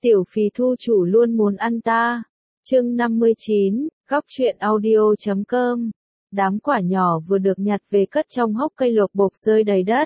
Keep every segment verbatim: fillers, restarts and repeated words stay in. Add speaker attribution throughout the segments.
Speaker 1: Tiểu phì thu chủ luôn muốn ăn ta. Chương năm mươi chín, góc truyện audio chấm com. Đám quả nhỏ vừa được nhặt về cất trong hốc cây lộc bộp rơi đầy đất.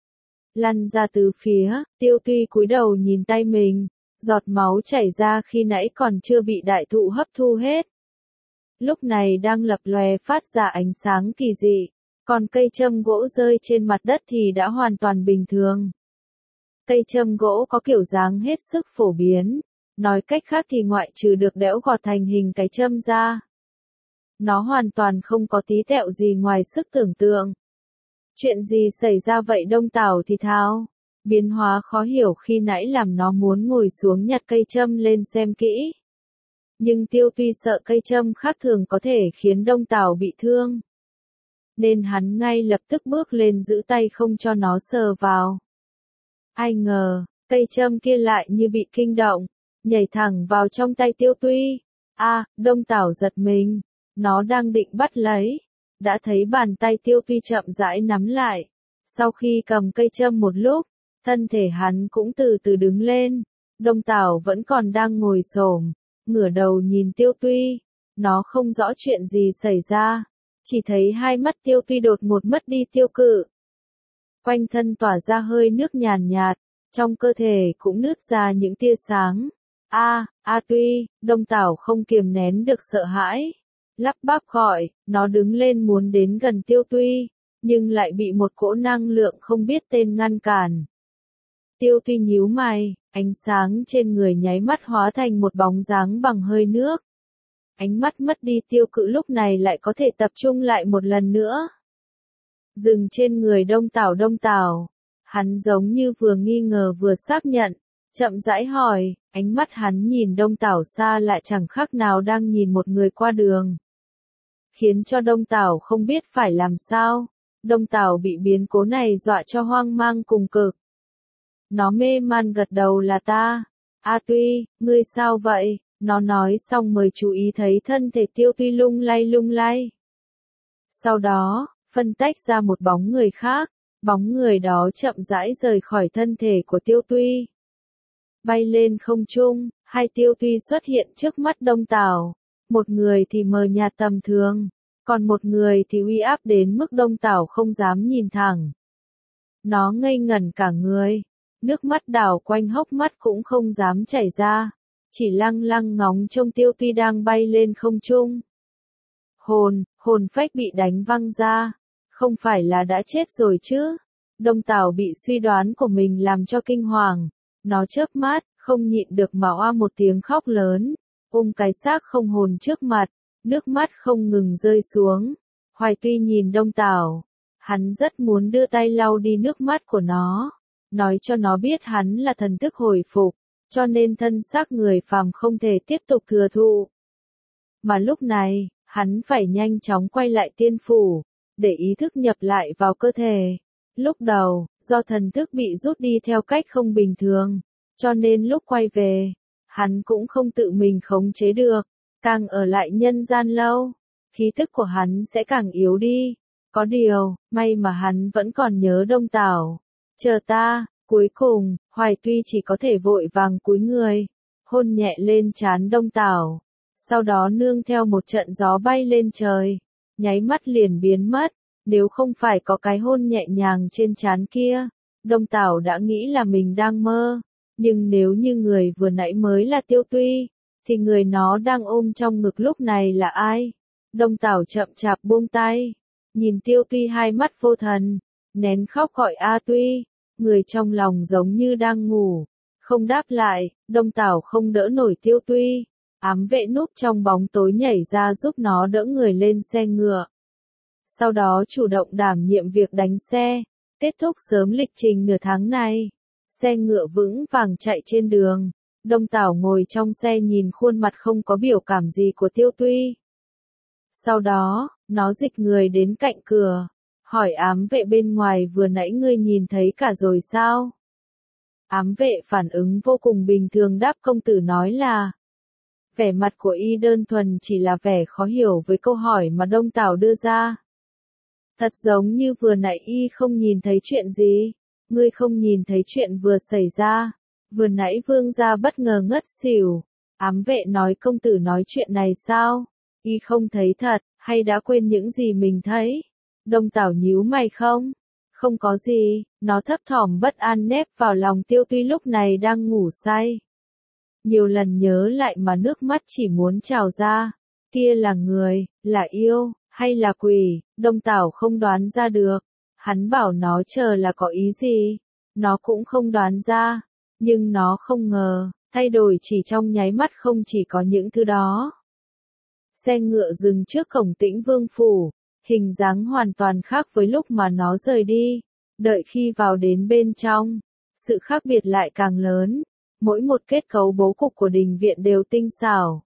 Speaker 1: Lăn ra từ phía, Tiêu Tuy cúi đầu nhìn tay mình, giọt máu chảy ra khi nãy còn chưa bị đại thụ hấp thu hết. Lúc này đang lập lòe phát ra ánh sáng kỳ dị, còn cây châm gỗ rơi trên mặt đất thì đã hoàn toàn bình thường. Cây châm gỗ có kiểu dáng hết sức phổ biến, nói cách khác thì ngoại trừ được đẽo gọt thành hình cái châm ra, nó hoàn toàn không có tí tẹo gì ngoài sức tưởng tượng. Chuyện gì xảy ra vậy Đông Tảo thì thào, biến hóa khó hiểu khi nãy làm nó muốn ngồi xuống nhặt cây châm lên xem kỹ. Nhưng Tiêu Tuy sợ cây châm khác thường có thể khiến Đông Tảo bị thương, nên hắn ngay lập tức bước lên giữ tay không cho nó sờ vào. Ai ngờ, cây châm kia lại như bị kinh động, nhảy thẳng vào trong tay Tiêu Tuy. A, à, Đông Tảo giật mình, nó đang định bắt lấy, đã thấy bàn tay Tiêu Tuy chậm rãi nắm lại. Sau khi cầm cây châm một lúc, thân thể hắn cũng từ từ đứng lên. Đông Tảo vẫn còn đang ngồi xổm, ngửa đầu nhìn Tiêu Tuy, nó không rõ chuyện gì xảy ra, chỉ thấy hai mắt Tiêu Tuy đột ngột mất đi tiêu cự. Quanh thân tỏa ra hơi nước nhàn nhạt, trong cơ thể cũng nứt ra những tia sáng. A, A Tuy, Đông Tảo không kiềm nén được sợ hãi, lắp bắp gọi, nó đứng lên muốn đến gần Tiêu Tuy, nhưng lại bị một cỗ năng lượng không biết tên ngăn cản. Tiêu Tuy nhíu mày, ánh sáng trên người nháy mắt hóa thành một bóng dáng bằng hơi nước. Ánh mắt mất đi tiêu cự lúc này lại có thể tập trung lại một lần nữa. Dừng trên người Đông Tảo Đông Tảo, hắn giống như vừa nghi ngờ vừa xác nhận, chậm rãi hỏi, ánh mắt hắn nhìn Đông Tảo xa lại chẳng khác nào đang nhìn một người qua đường. Khiến cho Đông Tảo không biết phải làm sao, Đông Tảo bị biến cố này dọa cho hoang mang cùng cực. Nó mê man gật đầu là ta. A Tuy, ngươi sao vậy? Nó nói xong mới chú ý thấy thân thể Tiêu Tuy lung lay lung lay. Sau đó, phân tách ra một bóng người khác, bóng người đó chậm rãi rời khỏi thân thể của Tiêu Tuy. Bay lên không trung, hai Tiêu Tuy xuất hiện trước mắt Đông Tảo, một người thì mờ nhạt tầm thường, còn một người thì uy áp đến mức Đông Tảo không dám nhìn thẳng. Nó ngây ngẩn cả người, nước mắt đảo quanh hốc mắt cũng không dám chảy ra, chỉ lăng lăng ngóng trông Tiêu Tuy đang bay lên không trung. Hồn, hồn phách bị đánh văng ra, không phải là đã chết rồi chứ? Đông Tảo bị suy đoán của mình làm cho kinh hoàng, nó chớp mắt, không nhịn được mà oa một tiếng khóc lớn, ôm cái xác không hồn trước mặt, nước mắt không ngừng rơi xuống. Hoài Tuy nhìn Đông Tảo, hắn rất muốn đưa tay lau đi nước mắt của nó, nói cho nó biết hắn là thần thức hồi phục, cho nên thân xác người phàm không thể tiếp tục thừa thụ. Mà lúc này, hắn phải nhanh chóng quay lại tiên phủ, để ý thức nhập lại vào cơ thể. Lúc đầu, do thần thức bị rút đi theo cách không bình thường, cho nên lúc quay về, hắn cũng không tự mình khống chế được, càng ở lại nhân gian lâu, khí thức của hắn sẽ càng yếu đi. Có điều, may mà hắn vẫn còn nhớ Đông Tảo. Chờ ta. Cuối cùng, Hoài Tuy chỉ có thể vội vàng cúi người, hôn nhẹ lên trán Đông Tảo, sau đó nương theo một trận gió bay lên trời, nháy mắt liền biến mất. Nếu không phải có cái hôn nhẹ nhàng trên trán kia, Đông Tảo đã nghĩ là mình đang mơ, nhưng nếu như người vừa nãy mới là Tiêu Tuy, thì người nó đang ôm trong ngực lúc này là ai? Đông Tảo chậm chạp buông tay, nhìn Tiêu Tuy hai mắt vô thần, nén khóc gọi A Tuy. Người trong lòng giống như đang ngủ, không đáp lại. Đông Tảo không đỡ nổi Tiêu Tuy, ám vệ núp trong bóng tối nhảy ra giúp nó đỡ người lên xe ngựa. Sau đó chủ động đảm nhiệm việc đánh xe, kết thúc sớm lịch trình nửa tháng này. Xe ngựa vững vàng chạy trên đường, Đông Tảo ngồi trong xe nhìn khuôn mặt không có biểu cảm gì của Tiêu Tuy. Sau đó, nó dịch người đến cạnh cửa, hỏi ám vệ bên ngoài vừa nãy ngươi nhìn thấy cả rồi sao? Ám vệ phản ứng vô cùng bình thường đáp công tử nói là. Vẻ mặt của y đơn thuần chỉ là vẻ khó hiểu với câu hỏi mà Đông Tảo đưa ra. Thật giống như vừa nãy y không nhìn thấy chuyện gì, ngươi không nhìn thấy chuyện vừa xảy ra, Vừa nãy vương gia bất ngờ ngất xỉu. Ám vệ nói công tử nói chuyện này sao? Y không thấy thật, hay đã quên những gì mình thấy? Đông Tảo nhíu mày không? Không có gì, nó thấp thỏm bất an nép vào lòng Tiêu Tuy lúc này đang ngủ say. Nhiều lần nhớ lại mà nước mắt chỉ muốn trào ra. Kia là người, là yêu, hay là quỷ, Đông Tảo không đoán ra được. Hắn bảo nó chờ là có ý gì? Nó cũng không đoán ra. Nhưng nó không ngờ, thay đổi chỉ trong nháy mắt không chỉ có những thứ đó. Xe ngựa dừng trước cổng Tĩnh Vương phủ, hình dáng hoàn toàn khác với lúc mà nó rời đi. Đợi khi vào đến bên trong, sự khác biệt lại càng lớn. Mỗi một kết cấu bố cục của đình viện đều tinh xảo.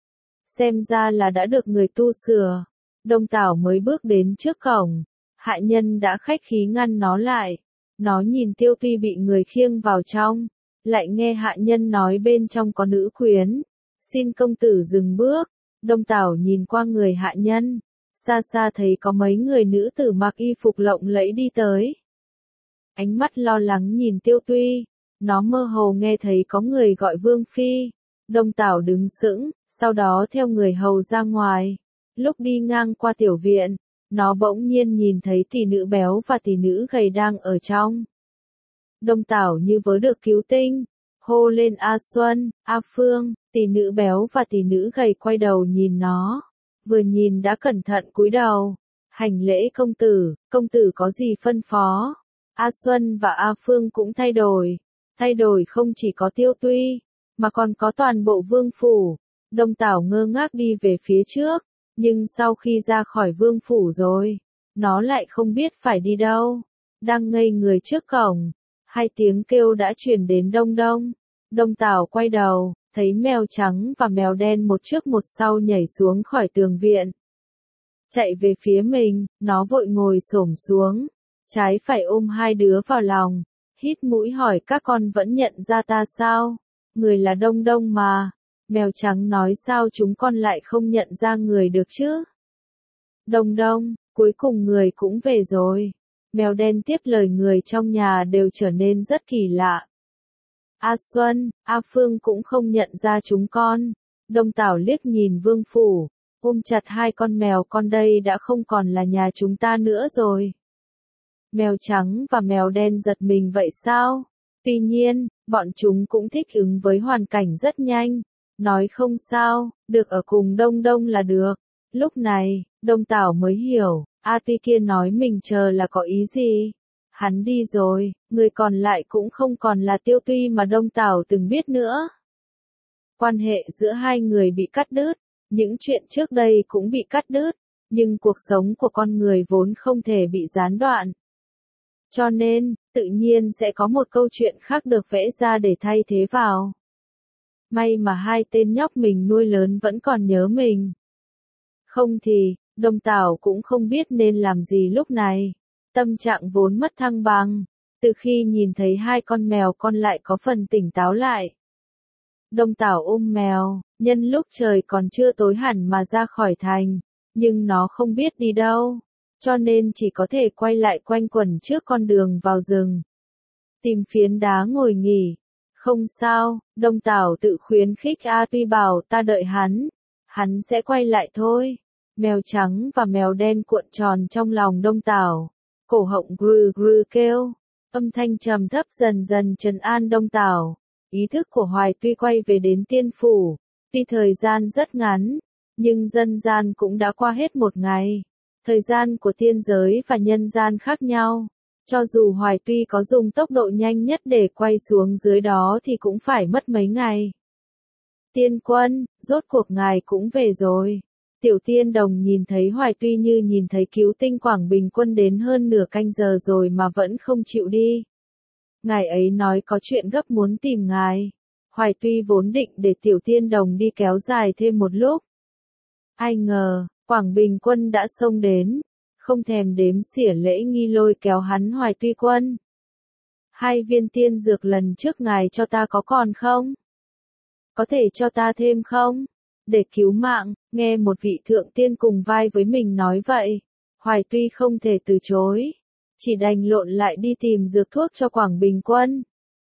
Speaker 1: Xem ra là đã được người tu sửa. Đông Tảo mới bước đến trước cổng, hạ nhân đã khách khí ngăn nó lại. Nó nhìn Tiêu Tuy bị người khiêng vào trong, lại nghe hạ nhân nói bên trong có nữ quyến. Xin công tử dừng bước. Đông Tảo nhìn qua người hạ nhân, xa xa thấy có mấy người nữ tử mặc y phục lộng lẫy đi tới. Ánh mắt lo lắng nhìn Tiêu Tuy, nó mơ hồ nghe thấy có người gọi Vương Phi. Đông Tảo đứng sững, sau đó theo người hầu ra ngoài. Lúc đi ngang qua tiểu viện, nó bỗng nhiên nhìn thấy tỷ nữ béo và tỷ nữ gầy đang ở trong. Đông Tảo như vớ được cứu tinh, hô lên A Xuân, A Phương. Tỷ nữ béo và tỷ nữ gầy quay đầu nhìn nó, vừa nhìn đã cẩn thận cúi đầu, hành lễ công tử, công tử có gì phân phó? A Xuân và A Phương cũng thay đổi, thay đổi không chỉ có Tiêu Tuy, mà còn có toàn bộ vương phủ. Đông Tảo ngơ ngác đi về phía trước, nhưng sau khi ra khỏi vương phủ rồi, nó lại không biết phải đi đâu. Đang ngây người trước cổng, hai tiếng kêu đã truyền đến đông đông. Đông Tảo quay đầu, thấy mèo trắng và mèo đen một trước một sau nhảy xuống khỏi tường viện. Chạy về phía mình, nó vội ngồi xổm xuống, trái phải ôm hai đứa vào lòng, hít mũi hỏi các con vẫn nhận ra ta sao? Người là Đông Đông mà. Mèo trắng nói sao chúng con lại không nhận ra người được chứ? Đông Đông, cuối cùng người cũng về rồi. Mèo đen tiếp lời người trong nhà đều trở nên rất kỳ lạ. A Xuân, A Phương cũng không nhận ra chúng con. Đông Tảo liếc nhìn vương phủ, ôm chặt hai con mèo con đây đã không còn là nhà chúng ta nữa rồi. Mèo trắng và mèo đen giật mình vậy sao? Tuy nhiên, bọn chúng cũng thích ứng với hoàn cảnh rất nhanh. Nói không sao, được ở cùng Đông Đông là được. Lúc này, Đông Tảo mới hiểu, A Tuy kia nói mình chờ là có ý gì. Hắn đi rồi, người còn lại cũng không còn là Tiêu Tuy mà Đông Tảo từng biết nữa. Quan hệ giữa hai người bị cắt đứt, những chuyện trước đây cũng bị cắt đứt, nhưng cuộc sống của con người vốn không thể bị gián đoạn. Cho nên, tự nhiên sẽ có một câu chuyện khác được vẽ ra để thay thế vào. May mà hai tên nhóc mình nuôi lớn vẫn còn nhớ mình. Không thì, Đông Tảo cũng không biết nên làm gì lúc này. Tâm trạng vốn mất thăng bằng, từ khi nhìn thấy hai con mèo con lại có phần tỉnh táo lại. Đông Tảo ôm mèo, nhân lúc trời còn chưa tối hẳn mà ra khỏi thành, nhưng nó không biết đi đâu, cho nên chỉ có thể quay lại quanh quẩn trước con đường vào rừng. Tìm phiến đá ngồi nghỉ. Không sao, Đông Tảo tự khuyến khích A Tuy bảo ta đợi hắn, hắn sẽ quay lại thôi. Mèo trắng và mèo đen cuộn tròn trong lòng Đông Tảo. Cổ họng grư grư kêu, âm thanh trầm thấp dần dần trấn an Đông Tảo. Ý thức của Hoài Tuy quay về đến tiên phủ, tuy thời gian rất ngắn, nhưng dân gian cũng đã qua hết một ngày. Thời gian của tiên giới và nhân gian khác nhau, cho dù Hoài Tuy có dùng tốc độ nhanh nhất để quay xuống dưới đó thì cũng phải mất mấy ngày. Tiên quân, rốt cuộc ngài cũng về rồi. Tiểu Tiên Đồng nhìn thấy Hoài Tuy như nhìn thấy cứu tinh Quảng Bình Quân đến hơn nửa canh giờ rồi mà vẫn không chịu đi. Ngài ấy nói có chuyện gấp muốn tìm ngài. Hoài Tuy vốn định để Tiểu Tiên Đồng đi kéo dài thêm một lúc. Ai ngờ, Quảng Bình Quân đã xông đến, không thèm đếm xỉa lễ nghi lôi kéo hắn Hoài Tuy quân. Hai viên tiên dược lần trước ngài cho ta có còn không? Có thể cho ta thêm không? Để cứu mạng, nghe một vị thượng tiên cùng vai với mình nói vậy, Hoài Tuy không thể từ chối, chỉ đành lộn lại đi tìm dược thuốc cho Quảng Bình Quân.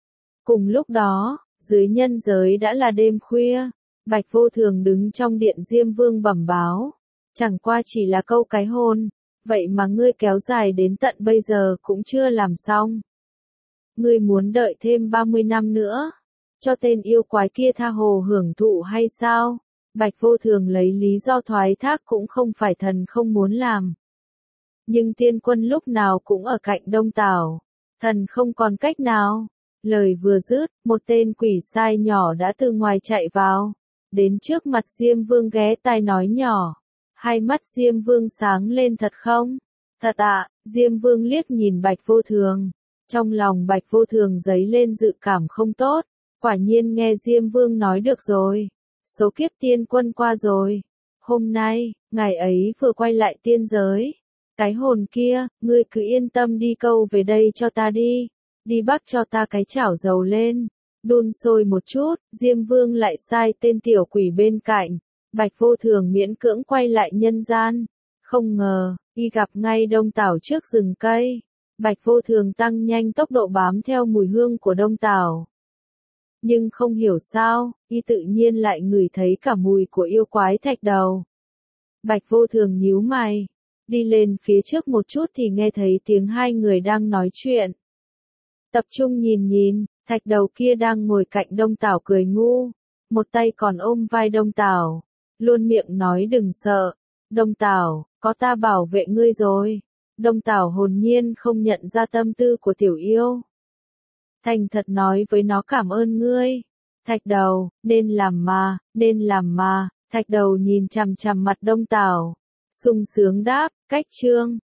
Speaker 1: Cùng lúc đó, dưới nhân giới đã là đêm khuya, Bạch Vô Thường đứng trong điện Diêm Vương bẩm báo. Chẳng qua chỉ là câu cái hôn, vậy mà ngươi kéo dài đến tận bây giờ cũng chưa làm xong. Ngươi muốn đợi thêm ba mươi năm nữa, cho tên yêu quái kia tha hồ hưởng thụ hay sao? Bạch Vô Thường lấy lý do thoái thác cũng không phải thần không muốn làm. Nhưng tiên quân lúc nào cũng ở cạnh Đông Tảo, thần không còn cách nào. Lời vừa dứt, một tên quỷ sai nhỏ đã từ ngoài chạy vào, đến trước mặt Diêm Vương ghé tai nói nhỏ. Hai mắt Diêm Vương sáng lên thật không? Thật ạ, Diêm Vương liếc nhìn Bạch Vô Thường. Trong lòng Bạch Vô Thường dấy lên dự cảm không tốt, quả nhiên nghe Diêm Vương nói được rồi. Số kiếp tiên quân qua rồi. Hôm nay, ngày ấy vừa quay lại tiên giới. Cái hồn kia, ngươi cứ yên tâm đi câu về đây cho ta đi. Đi bắt cho ta cái chảo dầu lên. Đun sôi một chút, Diêm Vương lại sai tên tiểu quỷ bên cạnh. Bạch Vô Thường miễn cưỡng quay lại nhân gian. Không ngờ, y gặp ngay Đông Tảo trước rừng cây. Bạch Vô Thường tăng nhanh tốc độ bám theo mùi hương của Đông Tảo. Nhưng không hiểu sao, y tự nhiên lại ngửi thấy cả mùi của yêu quái thạch đầu. Bạch Vô Thường nhíu mày, đi lên phía trước một chút thì nghe thấy tiếng hai người đang nói chuyện. Tập trung nhìn nhìn, thạch đầu kia đang ngồi cạnh Đông Tảo cười ngu, một tay còn ôm vai Đông Tảo, luôn miệng nói đừng sợ. Đông Tảo, có ta bảo vệ ngươi rồi. Đông Tảo hồn nhiên không nhận ra tâm tư của tiểu yêu. Thành thật nói với nó cảm ơn ngươi. Thạch đầu, nên làm mà, nên làm mà. Thạch đầu nhìn chằm chằm mặt Đông Tảo, sung sướng đáp, cách chương.